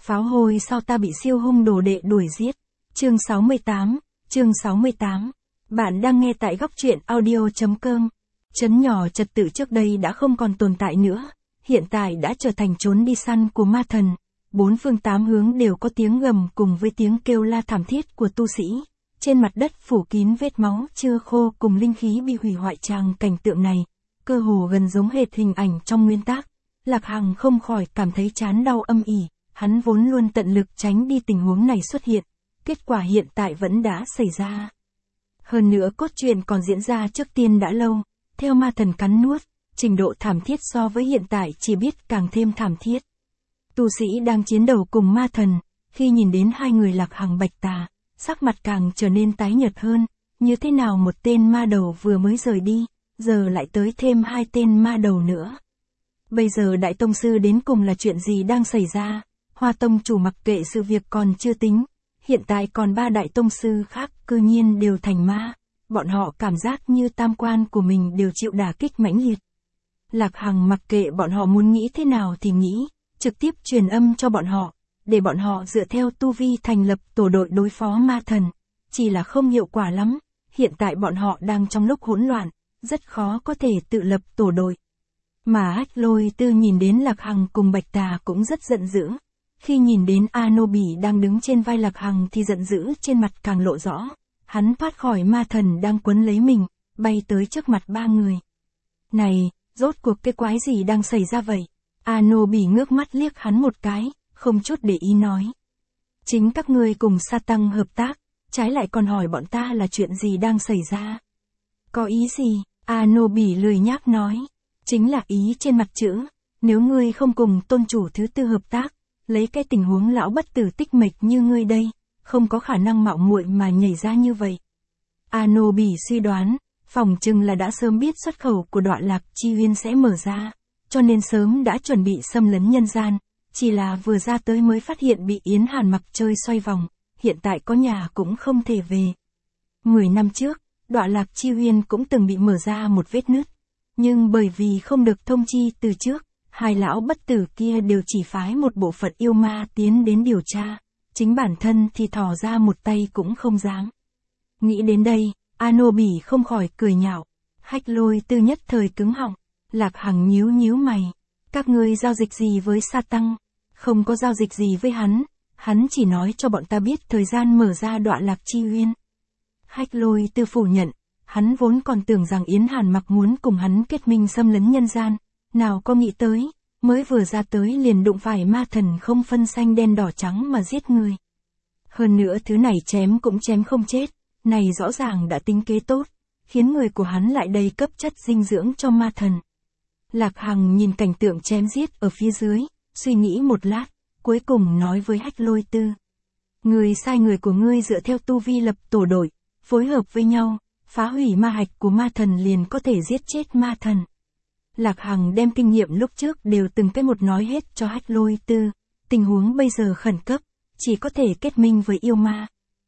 pháo hôi sao ta bị siêu hung đồ đệ đuổi giết. Chương 68. Bạn đang nghe tại góc truyện audio.com. Trấn nhỏ trật tự trước đây đã không còn tồn tại nữa, hiện tại đã trở thành trốn đi săn của ma thần. Bốn phương tám hướng đều có tiếng gầm cùng với tiếng kêu la thảm thiết của tu sĩ. Trên mặt đất phủ kín vết máu chưa khô cùng linh khí bị hủy hoại. Tràng cảnh tượng này, cơ hồ gần giống hệt hình ảnh trong nguyên tác. Lạc Hằng không khỏi cảm thấy chán đau âm ỉ, hắn vốn luôn tận lực tránh đi tình huống này xuất hiện, kết quả hiện tại vẫn đã xảy ra. Hơn nữa cốt truyện còn diễn ra trước tiên đã lâu, theo ma thần cắn nuốt, trình độ thảm thiết so với hiện tại chỉ biết càng thêm thảm thiết. Tu sĩ đang chiến đấu cùng ma thần, khi nhìn đến hai người Lạc Hằng Bạch Tà, sắc mặt càng trở nên tái nhợt hơn, như thế nào một tên ma đầu vừa mới rời đi, giờ lại tới thêm hai tên ma đầu nữa. Bây giờ Đại Tông Sư đến cùng là chuyện gì đang xảy ra? Hoa Tông chủ mặc kệ sự việc còn chưa tính, hiện tại còn ba Đại Tông Sư khác cư nhiên đều thành ma, bọn họ cảm giác như tam quan của mình đều chịu đả kích mãnh liệt. Lạc Hằng mặc kệ bọn họ muốn nghĩ thế nào thì nghĩ, trực tiếp truyền âm cho bọn họ, để bọn họ dựa theo tu vi thành lập tổ đội đối phó ma thần, chỉ là không hiệu quả lắm, hiện tại bọn họ đang trong lúc hỗn loạn, rất khó có thể tự lập tổ đội. Mà Hách Lôi Tư nhìn đến Lạc Hằng cùng Bạch Tà cũng rất giận dữ. Khi nhìn đến Anobi đang đứng trên vai Lạc Hằng thì giận dữ trên mặt càng lộ rõ. Hắn thoát khỏi ma thần đang quấn lấy mình, bay tới trước mặt ba người. Này, rốt cuộc cái quái gì đang xảy ra vậy? Anobi ngước mắt liếc hắn một cái, không chút để ý nói. Chính các ngươi cùng Sa Tăng hợp tác, trái lại còn hỏi bọn ta là chuyện gì đang xảy ra. Có ý gì? Anobi lười nhác nói. Chính là ý trên mặt chữ, nếu ngươi không cùng tôn chủ thứ tư hợp tác, lấy cái tình huống lão bất tử tích mịch như ngươi đây, không có khả năng mạo muội mà nhảy ra như vậy. Anobi suy đoán, phỏng chừng là đã sớm biết xuất khẩu của Đoạn Lạc Chi Uyên sẽ mở ra, cho nên sớm đã chuẩn bị xâm lấn nhân gian, chỉ là vừa ra tới mới phát hiện bị Yến Hàn Mặc chơi xoay vòng, hiện tại có nhà cũng không thể về. 10 năm trước, Đoạn Lạc Chi Uyên cũng từng bị mở ra một vết nứt. Nhưng bởi vì không được thông chi từ trước, hai lão bất tử kia đều chỉ phái một bộ phận yêu ma tiến đến điều tra, chính bản thân thì thò ra một tay cũng không dám. Nghĩ đến đây, Anobi không khỏi cười nhạo. Hách Lôi Tư nhất thời cứng họng, Lạc Hằng nhíu mày. Các ngươi giao dịch gì với Sa Tăng? Không có giao dịch gì với hắn chỉ nói cho bọn ta biết thời gian mở ra Đoạn Lạc Chi Uyên. Hách Lôi Tư phủ nhận. Hắn vốn còn tưởng rằng Yến Hàn Mặc muốn cùng hắn kết minh xâm lấn nhân gian, nào có nghĩ tới, mới vừa ra tới liền đụng phải ma thần không phân xanh đen đỏ trắng mà giết người. Hơn nữa thứ này chém cũng chém không chết, này rõ ràng đã tính kế tốt, khiến người của hắn lại đầy cấp chất dinh dưỡng cho ma thần. Lạc Hằng nhìn cảnh tượng chém giết ở phía dưới, suy nghĩ một lát, cuối cùng nói với Hách Lôi Tư. Người sai người của ngươi dựa theo tu vi lập tổ đội, phối hợp với nhau. Phá hủy ma hạch của ma thần liền có thể giết chết ma thần. Lạc Hằng đem kinh nghiệm lúc trước đều từng cái một nói hết cho Hách Lôi Tư. Tình huống bây giờ khẩn cấp, chỉ có thể kết minh với yêu ma.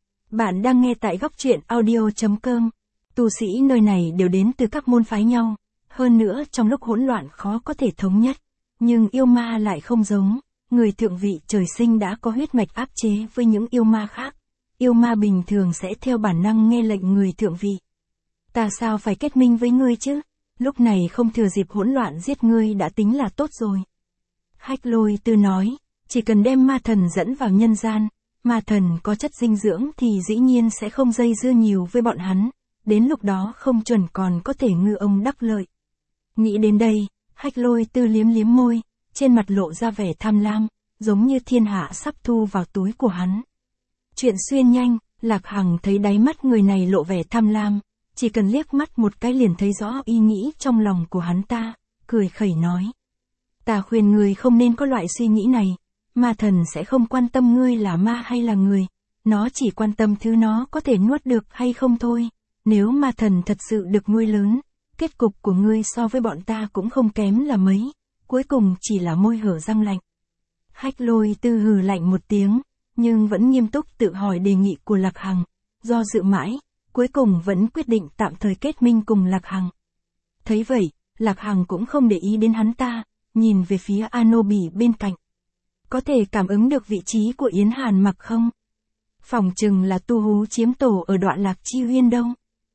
Bạn đang nghe tại góc truyện audio.com. Tu sĩ nơi này đều đến từ các môn phái nhau. Hơn nữa trong lúc hỗn loạn khó có thể thống nhất. Nhưng yêu ma lại không giống. Người thượng vị trời sinh đã có huyết mạch áp chế với những yêu ma khác. Yêu ma bình thường sẽ theo bản năng nghe lệnh người thượng vị. Ta sao phải kết minh với ngươi chứ? Lúc này không thừa dịp hỗn loạn giết ngươi đã tính là tốt rồi. Hách Lôi Tư nói, chỉ cần đem ma thần dẫn vào nhân gian, ma thần có chất dinh dưỡng thì dĩ nhiên sẽ không dây dưa nhiều với bọn hắn, đến lúc đó không chuẩn còn có thể ngư ông đắc lợi. Nghĩ đến đây, Hách Lôi Tư liếm môi, trên mặt lộ ra vẻ tham lam, giống như thiên hạ sắp thu vào túi của hắn. Chuyện xuyên nhanh, Lạc Hằng thấy đáy mắt người này lộ vẻ tham lam. Chỉ cần liếc mắt một cái liền thấy rõ ý nghĩ trong lòng của hắn ta, cười khẩy nói. Ta khuyên ngươi không nên có loại suy nghĩ này, ma thần sẽ không quan tâm ngươi là ma hay là người, nó chỉ quan tâm thứ nó có thể nuốt được hay không thôi, nếu ma thần thật sự được nuôi lớn, kết cục của ngươi so với bọn ta cũng không kém là mấy, cuối cùng chỉ là môi hở răng lạnh. Hách Lôi Tư hừ lạnh một tiếng, nhưng vẫn nghiêm túc tự hỏi đề nghị của Lạc Hằng, do dự mãi. Cuối cùng vẫn quyết định tạm thời kết minh cùng Lạc Hằng. Thấy vậy, Lạc Hằng cũng không để ý đến hắn ta, nhìn về phía Anobi bên cạnh. Có thể cảm ứng được vị trí của Yến Hàn Mặc không? Phỏng chừng là tu hú chiếm tổ ở Đoạn Lạc Chi Huyên đâu.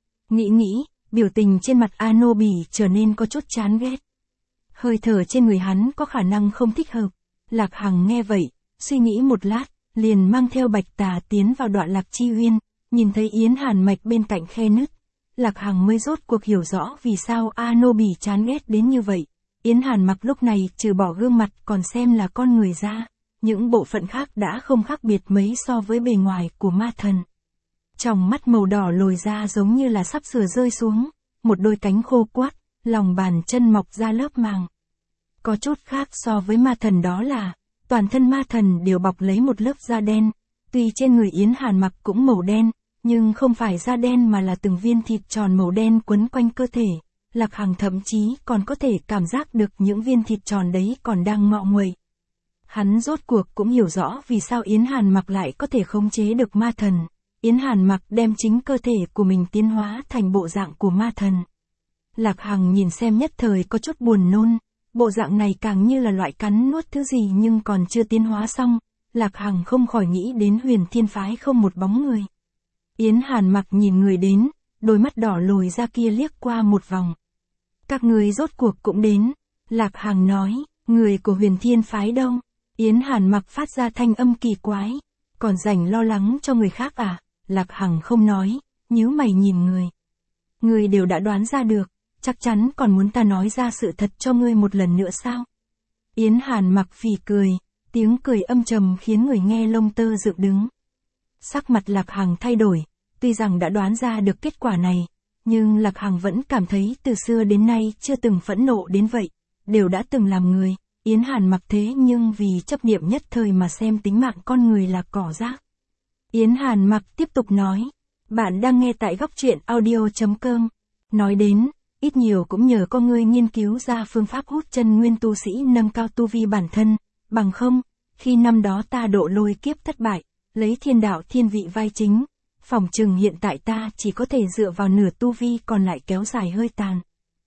Nghĩ, biểu tình trên mặt A Nô Bỉ trở nên có chút chán ghét. Hơi thở trên người hắn có khả năng không thích hợp. Lạc Hằng nghe vậy, suy nghĩ một lát, liền mang theo Bạch Tà tiến vào Đoạn Lạc Chi Huyên, nhìn thấy Yến Hàn Mạch bên cạnh khe nứt. Lạc Hằng mới rốt cuộc hiểu rõ vì sao A Nô Bỉ chán ghét đến như vậy. Yến Hàn Mặc lúc này trừ bỏ gương mặt còn xem là con người ra, những bộ phận khác đã không khác biệt mấy so với bề ngoài của ma thần. Trong mắt màu đỏ lồi ra giống như là sắp sửa rơi xuống, một đôi cánh khô quắt, lòng bàn chân mọc ra lớp màng. Có chút khác so với ma thần đó là, toàn thân ma thần đều bọc lấy một lớp da đen, tuy trên người Yến Hàn Mặc cũng màu đen, nhưng không phải da đen mà là từng viên thịt tròn màu đen quấn quanh cơ thể. Lạc Hằng thậm chí còn có thể cảm giác được những viên thịt tròn đấy còn đang ngọ nguậy. Hắn rốt cuộc cũng hiểu rõ vì sao Yến Hàn Mặc lại có thể khống chế được ma thần. Yến Hàn Mặc đem chính cơ thể của mình tiến hóa thành bộ dạng của ma thần. Lạc Hằng nhìn xem nhất thời có chút buồn nôn, bộ dạng này càng như là loại cắn nuốt thứ gì nhưng còn chưa tiến hóa xong. Lạc Hằng không khỏi nghĩ đến Huyền Thiên Phái không một bóng người. Yến Hàn Mặc nhìn người đến, đôi mắt đỏ lồi ra kia liếc qua một vòng. Các người rốt cuộc cũng đến. Lạc Hằng nói, người của Huyền Thiên Phái đâu? Yến Hàn Mặc phát ra thanh âm kỳ quái. Còn rảnh lo lắng cho người khác à? Lạc Hằng không nói, nhíu mày nhìn người. Người đều đã đoán ra được, chắc chắn còn muốn ta nói ra sự thật cho ngươi một lần nữa sao? Yến Hàn Mặc phì cười, tiếng cười âm trầm khiến người nghe lông tơ dựng đứng. Sắc mặt Lạc Hằng thay đổi, tuy rằng đã đoán ra được kết quả này, nhưng Lạc Hằng vẫn cảm thấy từ xưa đến nay chưa từng phẫn nộ đến vậy, đều đã từng làm người. Yến Hàn Mặc thế nhưng vì chấp niệm nhất thời mà xem tính mạng con người là cỏ rác. Yến Hàn Mặc tiếp tục nói, bạn đang nghe tại góc truyện audio.com. Nói đến, ít nhiều cũng nhờ có ngươi nghiên cứu ra phương pháp hút chân nguyên tu sĩ nâng cao tu vi bản thân, bằng không, khi năm đó ta độ lôi kiếp thất bại, lấy thiên đạo thiên vị vai chính, phỏng chừng hiện tại ta chỉ có thể dựa vào nửa tu vi còn lại kéo dài hơi tàn.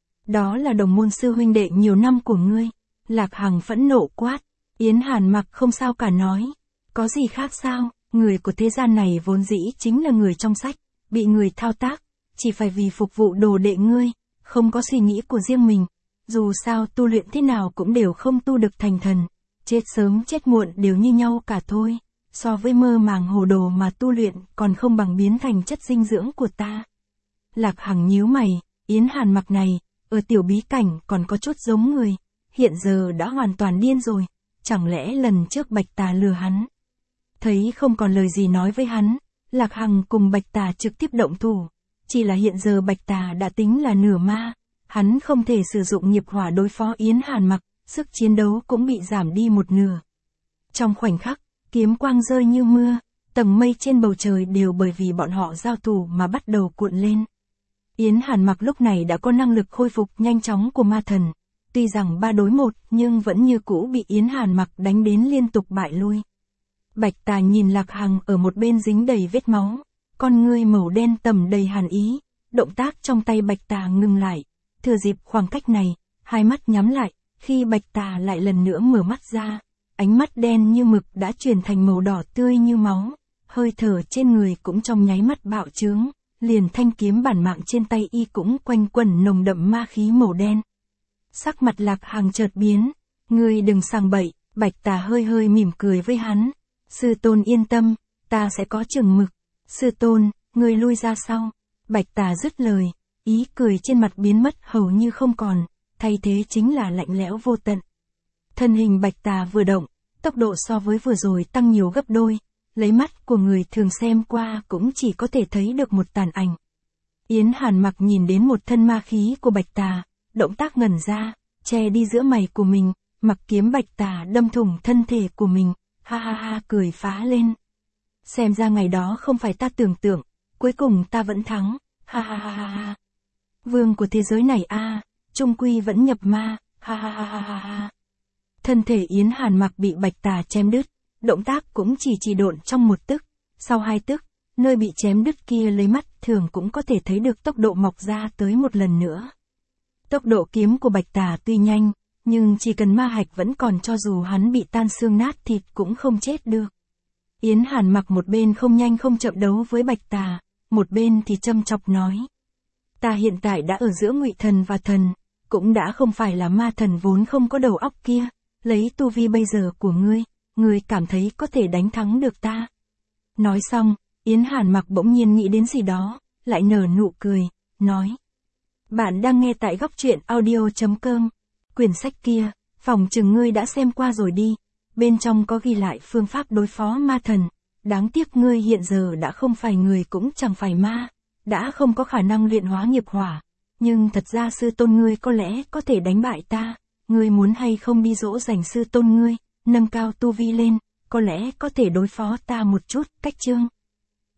Đó là đồng môn sư huynh đệ nhiều năm của ngươi. Lạc Hằng phẫn nộ quát. Yến Hàn Mặc không sao cả nói, có gì khác sao? Người của thế gian này vốn dĩ chính là người trong sách, bị người thao tác, chỉ phải vì phục vụ đồ đệ ngươi, không có suy nghĩ của riêng mình. Dù sao tu luyện thế nào cũng đều không tu được thành thần, chết sớm chết muộn đều như nhau cả thôi. So với mơ màng hồ đồ mà tu luyện còn không bằng biến thành chất dinh dưỡng của ta. Lạc Hằng nhíu mày, Yến Hàn Mặc này, ở tiểu bí cảnh còn có chút giống người, hiện giờ đã hoàn toàn điên rồi, chẳng lẽ lần trước Bạch Tà lừa hắn? Thấy không còn lời gì nói với hắn, Lạc Hằng cùng Bạch Tà trực tiếp động thủ, chỉ là hiện giờ Bạch Tà đã tính là nửa ma, hắn không thể sử dụng nghiệp hỏa đối phó Yến Hàn Mặc, sức chiến đấu cũng bị giảm đi một nửa. Trong khoảnh khắc, kiếm quang rơi như mưa, tầng mây trên bầu trời đều bởi vì bọn họ giao thủ mà bắt đầu cuộn lên. Yến Hàn Mặc lúc này đã có năng lực khôi phục nhanh chóng của ma thần, tuy rằng 3 đối 1 nhưng vẫn như cũ bị Yến Hàn Mặc đánh đến liên tục bại lui. Bạch Tà nhìn Lạc Hằng ở một bên dính đầy vết máu, con ngươi màu đen tầm đầy hàn ý, động tác trong tay Bạch Tà ngừng lại, thừa dịp khoảng cách này, hai mắt nhắm lại, khi Bạch Tà lại lần nữa mở mắt ra, ánh mắt đen như mực đã chuyển thành màu đỏ tươi như máu, hơi thở trên người cũng trong nháy mắt bạo trướng, liền thanh kiếm bản mạng trên tay y cũng quanh quẩn nồng đậm ma khí màu đen. Sắc mặt Lạc Hằng chợt biến, ngươi đừng sằng bậy, Bạch Tà hơi hơi mỉm cười với hắn, sư tôn yên tâm, ta sẽ có chừng mực, sư tôn, ngươi lui ra sau. Bạch Tà dứt lời, ý cười trên mặt biến mất hầu như không còn, thay thế chính là lạnh lẽo vô tận. Thân hình Bạch Tà vừa động, tốc độ so với vừa rồi tăng nhiều gấp đôi, lấy mắt của người thường xem qua cũng chỉ có thể thấy được một tàn ảnh. Yến Hàn Mặc nhìn đến một thân ma khí của Bạch Tà, động tác ngẩn ra, che đi giữa mày của mình, mặc kiếm Bạch Tà đâm thủng thân thể của mình, ha ha ha cười phá lên. Xem ra ngày đó không phải ta tưởng tượng, cuối cùng ta vẫn thắng, ha ha ha ha. Vương của thế giới này a, trung quy vẫn nhập ma, ha ha ha ha ha. Thân thể Yến Hàn Mặc bị Bạch Tà chém đứt, động tác cũng chỉ độn trong một tức, sau 2 tức, nơi bị chém đứt kia lấy mắt thường cũng có thể thấy được tốc độ mọc ra tới một lần nữa. Tốc độ kiếm của Bạch Tà tuy nhanh, Nhưng chỉ cần ma hạch vẫn còn cho dù hắn bị tan xương nát thịt cũng không chết được. Yến Hàn Mặc một bên không nhanh không chậm đấu với Bạch Tà, một bên thì châm chọc nói. Ta hiện tại đã ở giữa Ngụy Thần và thần, cũng đã không phải là ma thần vốn không có đầu óc kia, lấy tu vi bây giờ của ngươi cảm thấy có thể đánh thắng được ta. Nói xong, Yến Hàn Mặc bỗng nhiên nghĩ đến gì đó, lại nở nụ cười, nói. Bạn đang nghe tại góc truyện audio.com. Quyển sách kia, phỏng chừng ngươi đã xem qua rồi đi. Bên trong có ghi lại phương pháp đối phó ma thần. Đáng tiếc ngươi hiện giờ đã không phải người cũng chẳng phải ma. Đã không có khả năng luyện hóa nghiệp hỏa. Nhưng thật ra sư tôn ngươi có lẽ có thể đánh bại ta. Ngươi muốn hay không đi dỗ dành sư tôn ngươi, nâng cao tu vi lên, có lẽ có thể đối phó ta một chút. Cách chương